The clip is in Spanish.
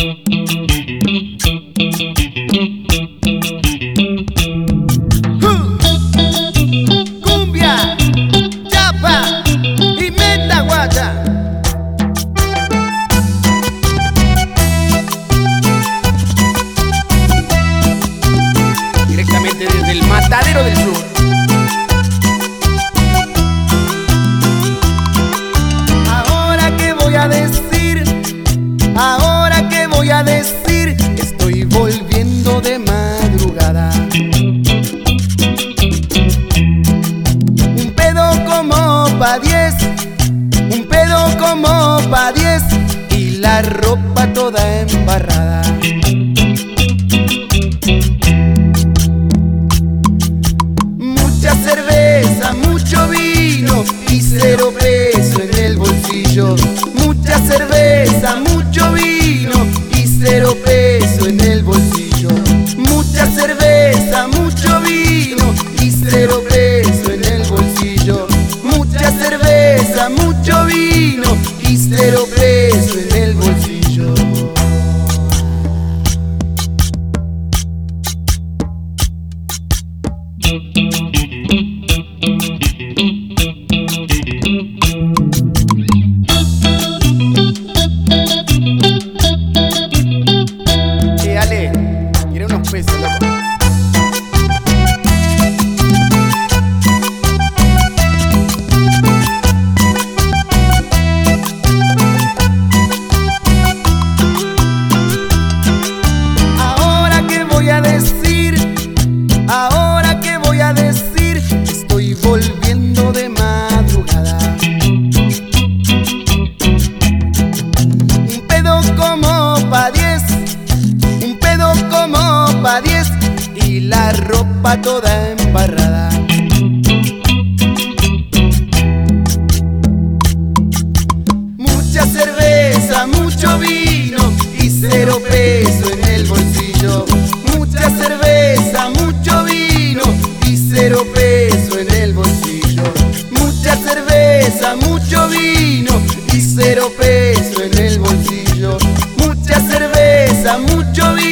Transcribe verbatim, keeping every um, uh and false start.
Cumbia, chapa y meta guacha. Directamente desde el Matadero del Sur. Ahora qué voy a decir, ahora qué voy a decir, estoy volviendo de madrugada. Un pedo como pa' diez, un pedo como pa' diez y la ropa toda embarrada. Mucha cerveza, mucho vino y cero peso en el bolsillo. Mucha cerveza, mucho vino y cero peso en el bolsillo. Mucha cerveza, mucho vino y cero peso en el bolsillo. Mucha cerveza, mucho vino y cero peso en el bolsillo. Eh, Ale, quiere unos pesos, loco. Ahora qué voy a decir, ahora qué voy a decir, estoy volviendo de madrugada. Un pedo como pa' diez, un pedo como pa' diez y la ropa toda embarrada. Mucha cerveza, mucho vino y cero peso en el bolsillo. Mucha cerveza, mucho vino y cero peso en el bolsillo. Mucha cerveza, mucho vino y cero peso en el bolsillo. Mucha cerveza, mucho vino